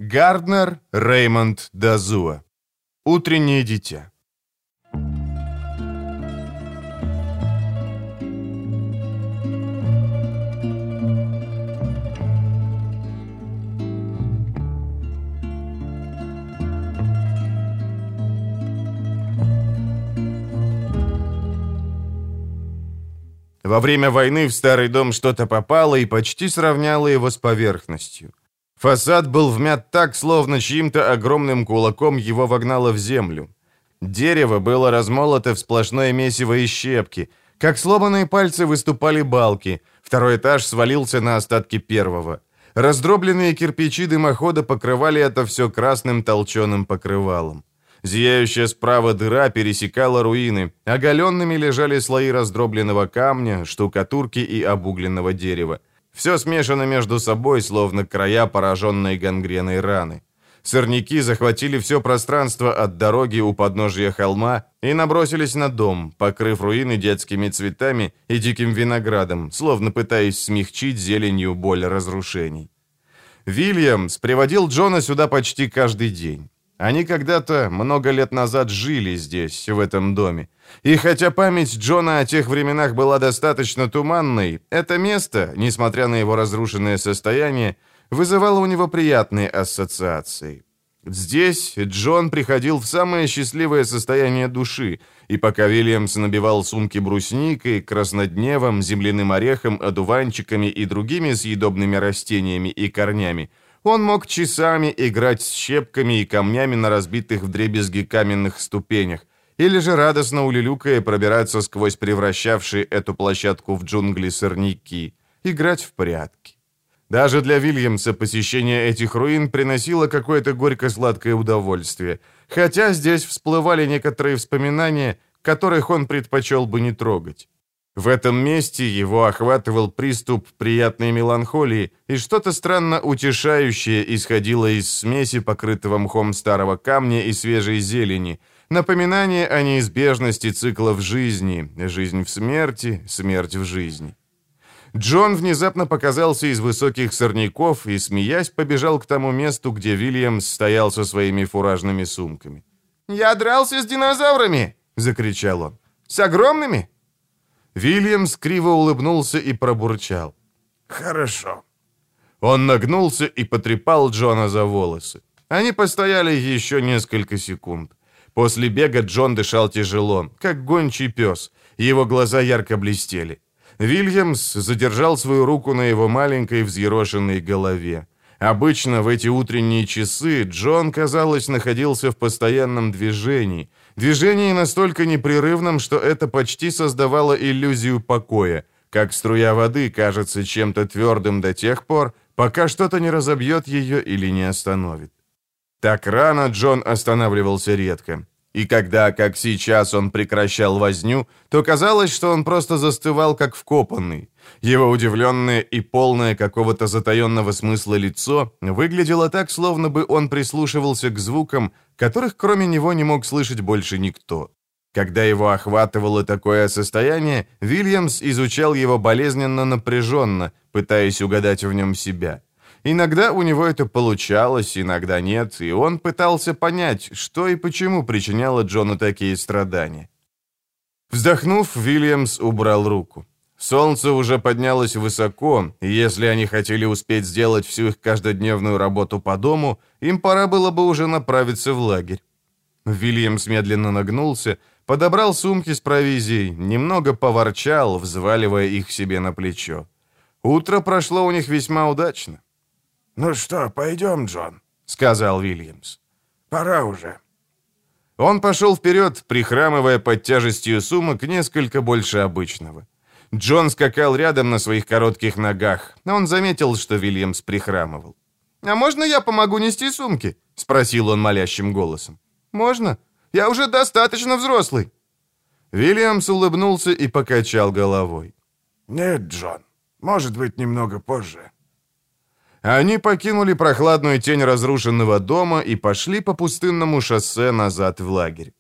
Гарднер Реймонд Дазуа. Утреннее дитя. Во время войны в старый дом что-то попало и почти сравняло его с поверхностью. Фасад был вмят так, словно чьим-то огромным кулаком его вогнало в землю. Дерево было размолото в сплошное месиво и щепки. Как сломанные пальцы выступали балки. Второй этаж свалился на остатки первого. Раздробленные кирпичи дымохода покрывали это все красным толченым покрывалом. Зияющая справа дыра пересекала руины. Оголенными лежали слои раздробленного камня, штукатурки и обугленного дерева. Все смешано между собой, словно края пораженной гангреной раны. Сорняки захватили все пространство от дороги у подножия холма и набросились на дом, покрыв руины детскими цветами и диким виноградом, словно пытаясь смягчить зеленью боль разрушений. Вильямс приводил Джона сюда почти каждый день. Они когда-то, много лет назад, жили здесь, в этом доме. И хотя память Джона о тех временах была достаточно туманной, это место, несмотря на его разрушенное состояние, вызывало у него приятные ассоциации. Здесь Джон приходил в самое счастливое состояние души, и пока Вильямс набивал сумки брусникой, краснодневом, земляным орехом, одуванчиками и другими съедобными растениями и корнями, он мог часами играть с щепками и камнями на разбитых вдребезги каменных ступенях, или же радостно улюлюкая пробираться сквозь превращавшие эту площадку в джунгли сорняки, играть в прятки. Даже для Вильямса посещение этих руин приносило какое-то горько-сладкое удовольствие, хотя здесь всплывали некоторые вспоминания, которых он предпочел бы не трогать. В этом месте его охватывал приступ приятной меланхолии, и что-то странно утешающее исходило из смеси покрытого мхом старого камня и свежей зелени, напоминание о неизбежности циклов жизни, жизнь в смерти, смерть в жизни. Джон внезапно показался из высоких сорняков и, смеясь, побежал к тому месту, где Вильямс стоял со своими фуражными сумками. «Я дрался с динозаврами!» — закричал он. «С огромными?» Вильямс криво улыбнулся и пробурчал. «Хорошо». Он нагнулся и потрепал Джона за волосы. Они постояли еще несколько секунд. После бега Джон дышал тяжело, как гончий пес. Его глаза ярко блестели. Вильямс задержал свою руку на его маленькой взъерошенной голове. Обычно в эти утренние часы Джон, казалось, находился в постоянном движении. Движении настолько непрерывном, что это почти создавало иллюзию покоя, как струя воды кажется чем-то твердым до тех пор, пока что-то не разобьет ее или не остановит. Так рано Джон останавливался редко. И когда, как сейчас, он прекращал возню, то казалось, что он просто застывал, как вкопанный. Его удивленное и полное какого-то затаенного смысла лицо выглядело так, словно бы он прислушивался к звукам, которых кроме него не мог слышать больше никто. Когда его охватывало такое состояние, Вильямс изучал его болезненно напряженно, пытаясь угадать в нем себя. Иногда у него это получалось, иногда нет, и он пытался понять, что и почему причиняло Джону такие страдания. Вздохнув, Вильямс убрал руку. Солнце уже поднялось высоко, и если они хотели успеть сделать всю их каждодневную работу по дому, им пора было бы уже направиться в лагерь. Вильямс медленно нагнулся, подобрал сумки с провизией, немного поворчал, взваливая их себе на плечо. Утро прошло у них весьма удачно. «Ну что, пойдем, Джон», — сказал Вильямс. «Пора уже». Он пошел вперед, прихрамывая под тяжестью сумок несколько больше обычного. Джон скакал рядом на своих коротких ногах. Он заметил, что Вильямс прихрамывал. «А можно я помогу нести сумки?» — спросил он молящим голосом. «Можно? Я уже достаточно взрослый». Вильямс улыбнулся и покачал головой. «Нет, Джон, может быть, немного позже». Они покинули прохладную тень разрушенного дома и пошли по пустынному шоссе назад в лагерь.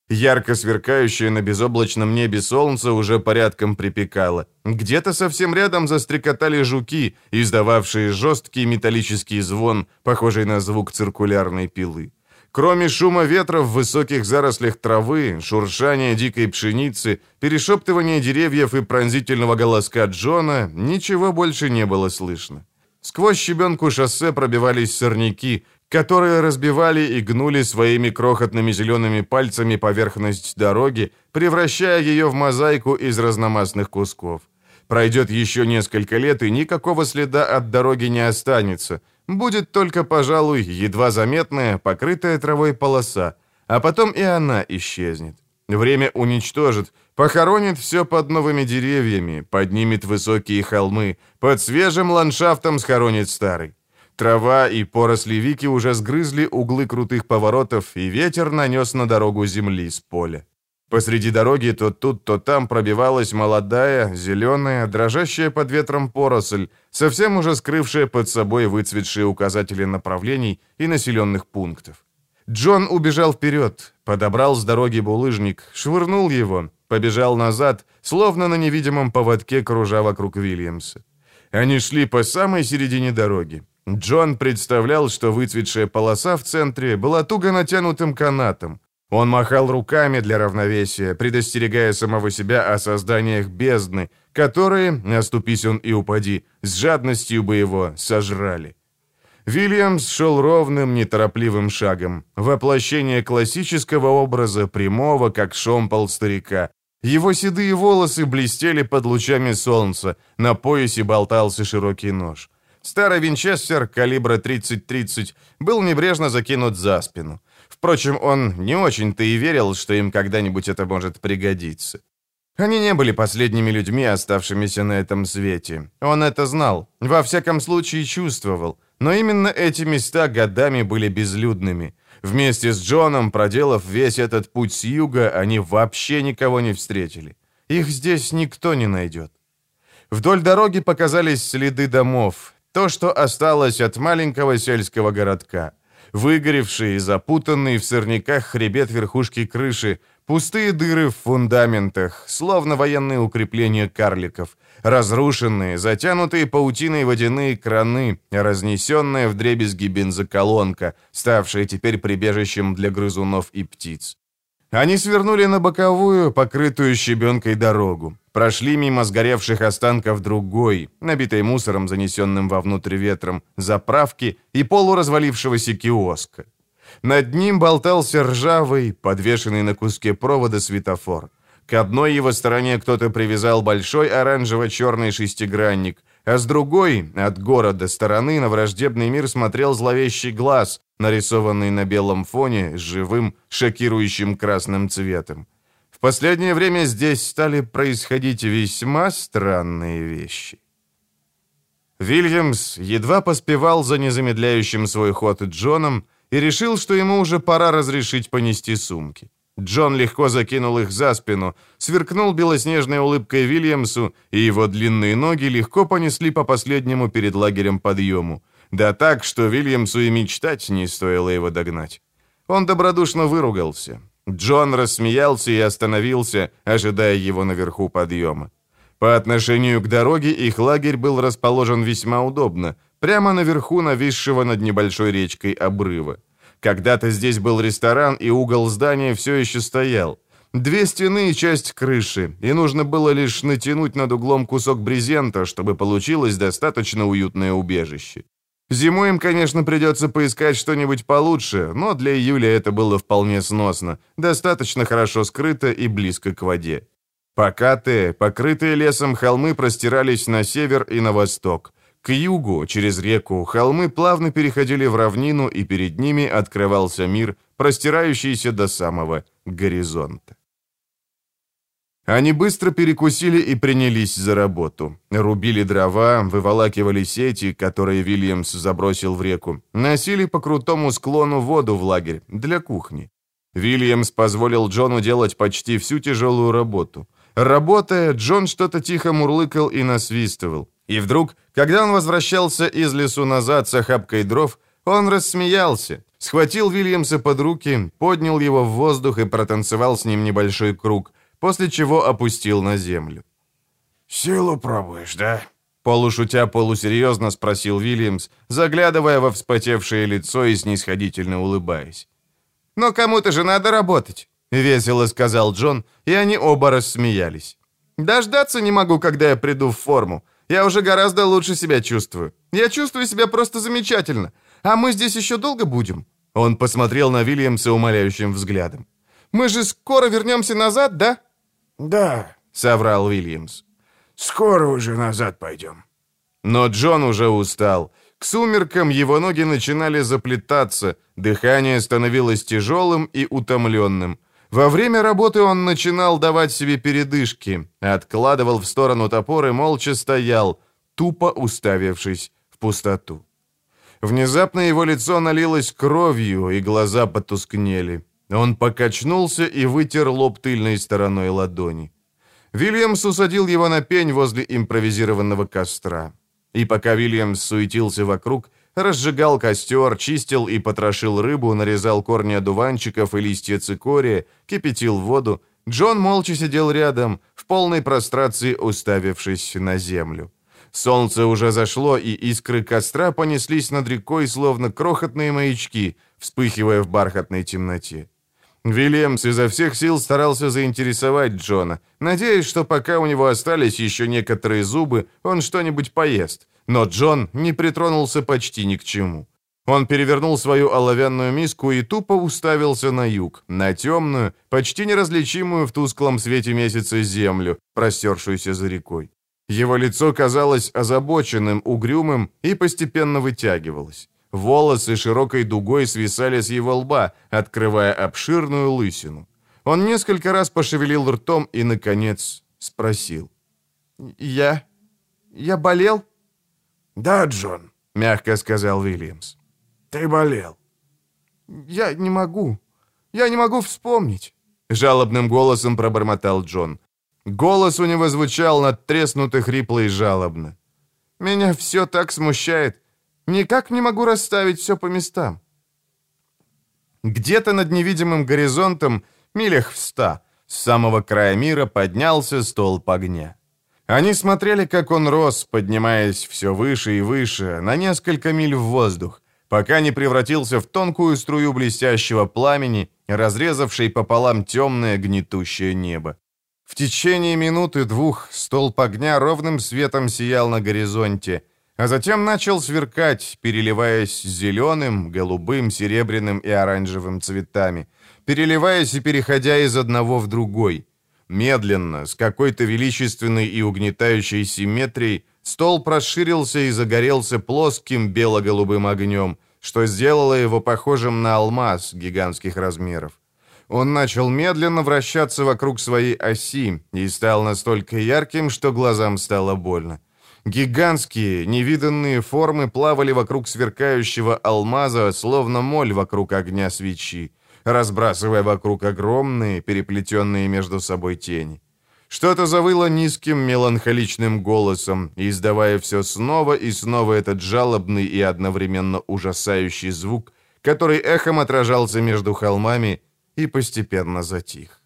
Ярко сверкающее на безоблачном небе солнце уже порядком припекало. Где-то совсем рядом застрекотали жуки, издававшие жесткий металлический звон, похожий на звук циркулярной пилы. Кроме шума ветра в высоких зарослях травы, шуршания дикой пшеницы, перешептывания деревьев и пронзительного голоска Джона, ничего больше не было слышно. Сквозь щебенку шоссе пробивались сорняки, которые разбивали и гнули своими крохотными зелеными пальцами поверхность дороги, превращая ее в мозаику из разномастных кусков. Пройдет еще несколько лет, и никакого следа от дороги не останется. Будет только, пожалуй, едва заметная, покрытая травой полоса, а потом и она исчезнет. Время уничтожит, похоронит все под новыми деревьями, поднимет высокие холмы, под свежим ландшафтом схоронит старый. Трава и поросли вики уже сгрызли углы крутых поворотов, и ветер нанес на дорогу земли с поля. Посреди дороги то тут, то там пробивалась молодая, зеленая, дрожащая под ветром поросль, совсем уже скрывшая под собой выцветшие указатели направлений и населенных пунктов. Джон убежал вперед, подобрал с дороги булыжник, швырнул его, побежал назад, словно на невидимом поводке кружа вокруг Вильямса. Они шли по самой середине дороги. Джон представлял, что выцветшая полоса в центре была туго натянутым канатом. Он махал руками для равновесия, предостерегая самого себя о созданиях бездны, которые, оступись он и упади, с жадностью бы его сожрали. Вильямс шел ровным, неторопливым шагом, воплощение классического образа прямого, как шомпол старика. Его седые волосы блестели под лучами солнца, на поясе болтался широкий нож. Старый винчестер калибра 30-30 был небрежно закинут за спину. Впрочем, он не очень-то и верил, что им когда-нибудь это может пригодиться. Они не были последними людьми, оставшимися на этом свете. Он это знал, во всяком случае чувствовал. Но именно эти места годами были безлюдными. Вместе с Джоном, проделав весь этот путь с юга, они вообще никого не встретили. Их здесь никто не найдет. Вдоль дороги показались следы домов. То, что осталось от маленького сельского городка. Выгоревший и запутанный в сорняках хребет верхушки крыши, пустые дыры в фундаментах, словно военные укрепления карликов, разрушенные, затянутые паутиной водяные краны, разнесенная вдребезги бензоколонка, ставшая теперь прибежищем для грызунов и птиц. Они свернули на боковую, покрытую щебенкой дорогу, прошли мимо сгоревших останков другой, набитой мусором, занесенным вовнутрь ветром, заправки и полуразвалившегося киоска. Над ним болтался ржавый, подвешенный на куске провода светофор. К одной его стороне кто-то привязал большой оранжево-черный шестигранник, а с другой, от города стороны, на враждебный мир смотрел зловещий глаз, нарисованный на белом фоне с живым, шокирующим красным цветом. В последнее время здесь стали происходить весьма странные вещи. Вильямс едва поспевал за незамедляющим свой ход Джоном и решил, что ему уже пора разрешить понести сумки. Джон легко закинул их за спину, сверкнул белоснежной улыбкой Вильямсу, и его длинные ноги легко понесли по последнему перед лагерем подъему. Да так, что Вильямсу и мечтать не стоило его догнать. Он добродушно выругался. Джон рассмеялся и остановился, ожидая его наверху подъема. По отношению к дороге их лагерь был расположен весьма удобно, прямо наверху нависшего над небольшой речкой обрыва. Когда-то здесь был ресторан, и угол здания все еще стоял. 2 стены и часть крыши, и нужно было лишь натянуть над углом кусок брезента, чтобы получилось достаточно уютное убежище. Зимой им, конечно, придется поискать что-нибудь получше, но для июля это было вполне сносно, достаточно хорошо скрыто и близко к воде. Покатые, покрытые лесом холмы простирались на север и на восток. К югу, через реку, холмы плавно переходили в равнину, и перед ними открывался мир, простирающийся до самого горизонта. Они быстро перекусили и принялись за работу. Рубили дрова, выволакивали сети, которые Вильямс забросил в реку, носили по крутому склону воду в лагерь для кухни. Вильямс позволил Джону делать почти всю тяжелую работу. Работая, Джон что-то тихо мурлыкал и насвистывал. И вдруг, когда он возвращался из лесу назад с охапкой дров, он рассмеялся, Схватил Вильямса под руки, поднял его в воздух и протанцевал с ним небольшой круг, после чего опустил на землю. «Силу пробуешь, да?» Полушутя, полусерьезно спросил Вильямс, заглядывая во вспотевшее лицо и снисходительно улыбаясь. «Но кому-то же надо работать», — весело сказал Джон, и они оба рассмеялись. «Дождаться не могу, когда я приду в форму. Я уже гораздо лучше себя чувствую. Я чувствую себя просто замечательно. А мы здесь еще долго будем?» Он посмотрел на Вильямса умоляющим взглядом. «Мы же скоро вернемся назад, да?» «Да», — соврал Вильямс. «Скоро уже назад пойдем». Но Джон уже устал. К сумеркам его ноги начинали заплетаться, дыхание становилось тяжелым и утомленным. Во время работы он начинал давать себе передышки, откладывал в сторону топор и молча стоял, тупо уставившись в пустоту. Внезапно его лицо налилось кровью, и глаза потускнели. Он покачнулся и вытер лоб тыльной стороной ладони. Вильямс усадил его на пень возле импровизированного костра. И пока Вильямс суетился вокруг, разжигал костер, чистил и потрошил рыбу, нарезал корни одуванчиков и листья цикория, кипятил воду, Джон молча сидел рядом, в полной прострации уставившись на землю. Солнце уже зашло, и искры костра понеслись над рекой, словно крохотные маячки, вспыхивая в бархатной темноте. Вильямс изо всех сил старался заинтересовать Джона, надеясь, что пока у него остались еще некоторые зубы, он что-нибудь поест. Но Джон не притронулся почти ни к чему. Он перевернул свою оловянную миску и тупо уставился на юг, на темную, почти неразличимую в тусклом свете месяца землю, простершуюся за рекой. Его лицо казалось озабоченным, угрюмым и постепенно вытягивалось. Волосы широкой дугой свисали с его лба, открывая обширную лысину. Он несколько раз пошевелил ртом и, наконец, спросил. «Я болел?» «Да, Джон», — мягко сказал Вильямс. «Ты болел». Я не могу вспомнить», — жалобным голосом пробормотал Джон. Голос у него звучал надтреснуто, хрипло и жалобно. «Меня все так смущает. Никак не могу расставить все по местам». Где-то над невидимым горизонтом, милях в 100, с самого края мира поднялся столб огня. Они смотрели, как он рос, поднимаясь все выше и выше, на несколько миль в воздух, пока не превратился в тонкую струю блестящего пламени, разрезавшей пополам темное гнетущее небо. В течение минуты-двух столб огня ровным светом сиял на горизонте, а затем начал сверкать, переливаясь зеленым, голубым, серебряным и оранжевым цветами, переливаясь и переходя из одного в другой. Медленно, с какой-то величественной и угнетающей симметрией, столб расширился и загорелся плоским бело-голубым огнем, что сделало его похожим на алмаз гигантских размеров. Он начал медленно вращаться вокруг своей оси и стал настолько ярким, что глазам стало больно. Гигантские, невиданные формы плавали вокруг сверкающего алмаза, словно моль вокруг огня свечи, разбрасывая вокруг огромные, переплетенные между собой тени. Что-то завыло низким меланхоличным голосом, издавая все снова и снова этот жалобный и одновременно ужасающий звук, который эхом отражался между холмами и постепенно затих.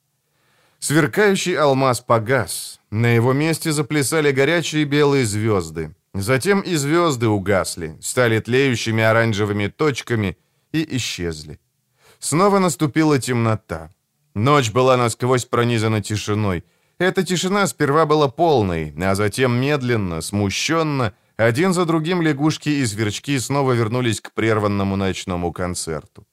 Сверкающий алмаз погас. На его месте заплясали горячие белые звезды. Затем и звезды угасли, стали тлеющими оранжевыми точками и исчезли. Снова наступила темнота. Ночь была насквозь пронизана тишиной. Эта тишина сперва была полной, а затем медленно, смущенно, один за другим лягушки и сверчки снова вернулись к прерванному ночному концерту.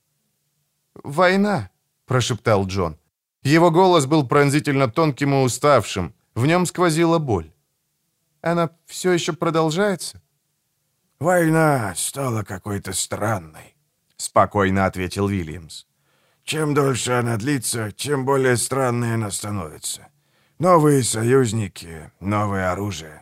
«Война», — прошептал Джон. Его голос был пронзительно тонким и уставшим. В нем сквозила боль. «Она все еще продолжается?» «Война стала какой-то странной», — спокойно ответил Вильямс. «Чем дольше она длится, тем более странной она становится. Новые союзники, новое оружие».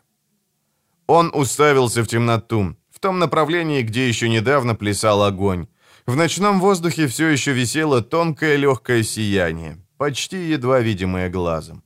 Он уставился в темноту, в том направлении, где еще недавно плясал огонь. В ночном воздухе все еще висело тонкое легкое сияние, почти едва видимое глазом.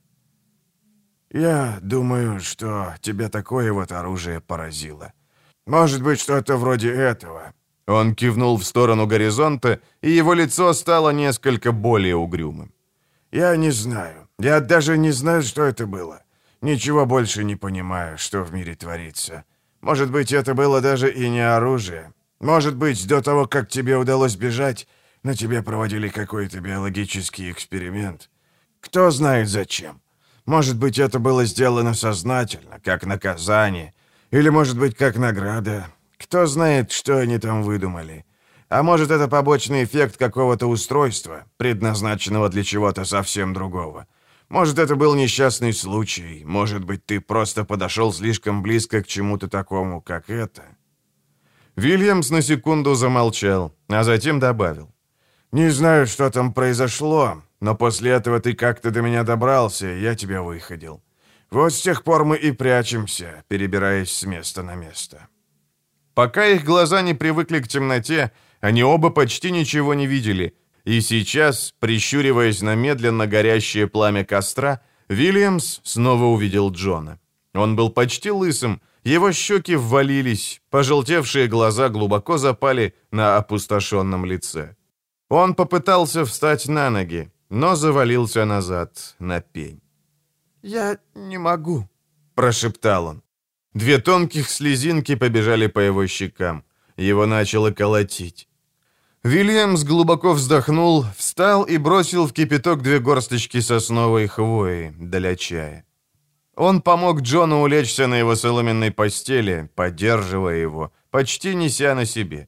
«Я думаю, что тебя такое вот оружие поразило. Может быть, что-то вроде этого. Он кивнул в сторону горизонта, и его лицо стало несколько более угрюмым. «Я не знаю. Я даже не знаю, что это было. Ничего больше не понимаю, что в мире творится. Может быть, это было даже и не оружие. Может быть, до того, как тебе удалось бежать, на тебе проводили какой-то биологический эксперимент. Кто знает зачем. Может быть, это было сделано сознательно, как наказание, или, может быть, как награда. Кто знает, что они там выдумали. А может, это побочный эффект какого-то устройства, предназначенного для чего-то совсем другого. Может, это был несчастный случай. Может быть, ты просто подошел слишком близко к чему-то такому, как это». Вильямс на секунду замолчал, а затем добавил. «Не знаю, что там произошло, но после этого ты как-то до меня добрался, и я тебя выходил. Вот с тех пор мы и прячемся, перебираясь с места на место». Пока их глаза не привыкли к темноте, они оба почти ничего не видели, и сейчас, прищуриваясь на медленно горящее пламя костра, Вильямс снова увидел Джона. Он был почти лысым, его щеки ввалились, пожелтевшие глаза глубоко запали на опустошенном лице. Он попытался встать на ноги, но завалился назад на пень. «Я не могу», — прошептал он. Две тонких слезинки побежали по его щекам. Его начало колотить. Вильямс глубоко вздохнул, встал и бросил в кипяток 2 горсточки сосновой хвои для чая. Он помог Джону улечься на его соломенной постели, поддерживая его, почти неся на себе.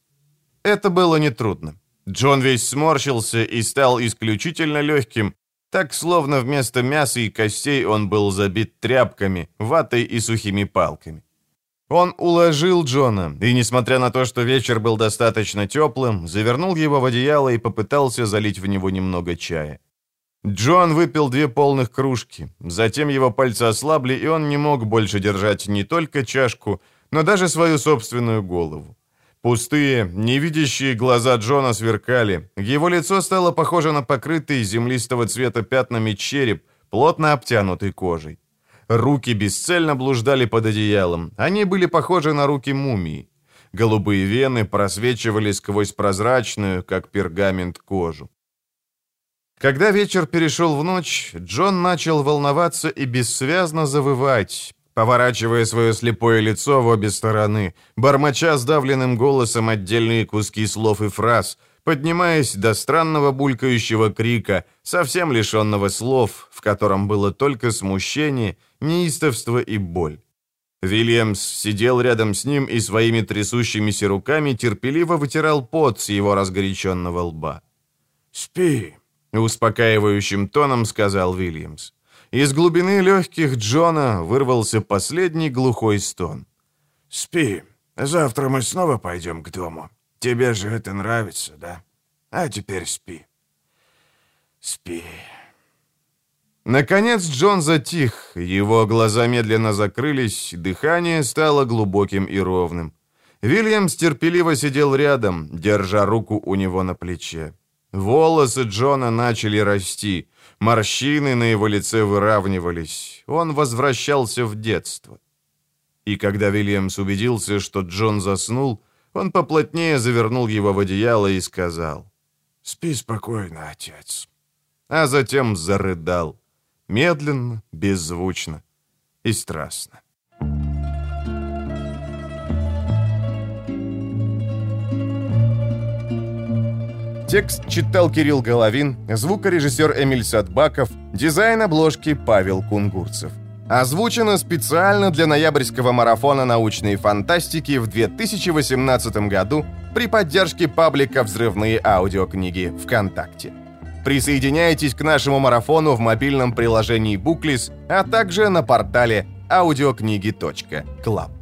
Это было нетрудно. Джон весь сморщился и стал исключительно легким, так, словно вместо мяса и костей он был забит тряпками, ватой и сухими палками. Он уложил Джона, и, несмотря на то, что вечер был достаточно теплым, завернул его в одеяло и попытался залить в него немного чая. Джон выпил 2 полных кружки, затем его пальцы ослабли, и он не мог больше держать не только чашку, но даже свою собственную голову. Пустые, невидящие глаза Джона сверкали, его лицо стало похоже на покрытый землистого цвета пятнами череп, плотно обтянутый кожей. Руки бесцельно блуждали под одеялом, они были похожи на руки мумии. Голубые вены просвечивали сквозь прозрачную, как пергамент, кожу. Когда вечер перешел в ночь, Джон начал волноваться и бессвязно завывать, поворачивая свое слепое лицо в обе стороны, бормоча сдавленным голосом отдельные куски слов и фраз, поднимаясь до странного булькающего крика, совсем лишенного слов, в котором было только смущение, неистовство и боль. Вильямс сидел рядом с ним и своими трясущимися руками терпеливо вытирал пот с его разгоряченного лба. «Спи», — успокаивающим тоном сказал Вильямс. Из глубины легких Джона вырвался последний глухой стон. «Спи. Завтра мы снова пойдем к дому. Тебе же это нравится, да? А теперь спи. Спи». Наконец Джон затих, его глаза медленно закрылись, дыхание стало глубоким и ровным. Вильямс терпеливо сидел рядом, держа руку у него на плече. Волосы Джона начали расти, морщины на его лице выравнивались, он возвращался в детство. И когда Вильямс убедился, что Джон заснул, он поплотнее завернул его в одеяло и сказал: «Спи спокойно, отец». А затем зарыдал, медленно, беззвучно и страстно. Текст читал Кирилл Головин, звукорежиссер Эмиль Садбаков, дизайн обложки Павел Кунгурцев. Озвучено специально для ноябрьского марафона научной фантастики в 2018 году при поддержке паблика «Взрывные аудиокниги» ВКонтакте. Присоединяйтесь к нашему марафону в мобильном приложении Booklist, а также на портале audiokniги.club.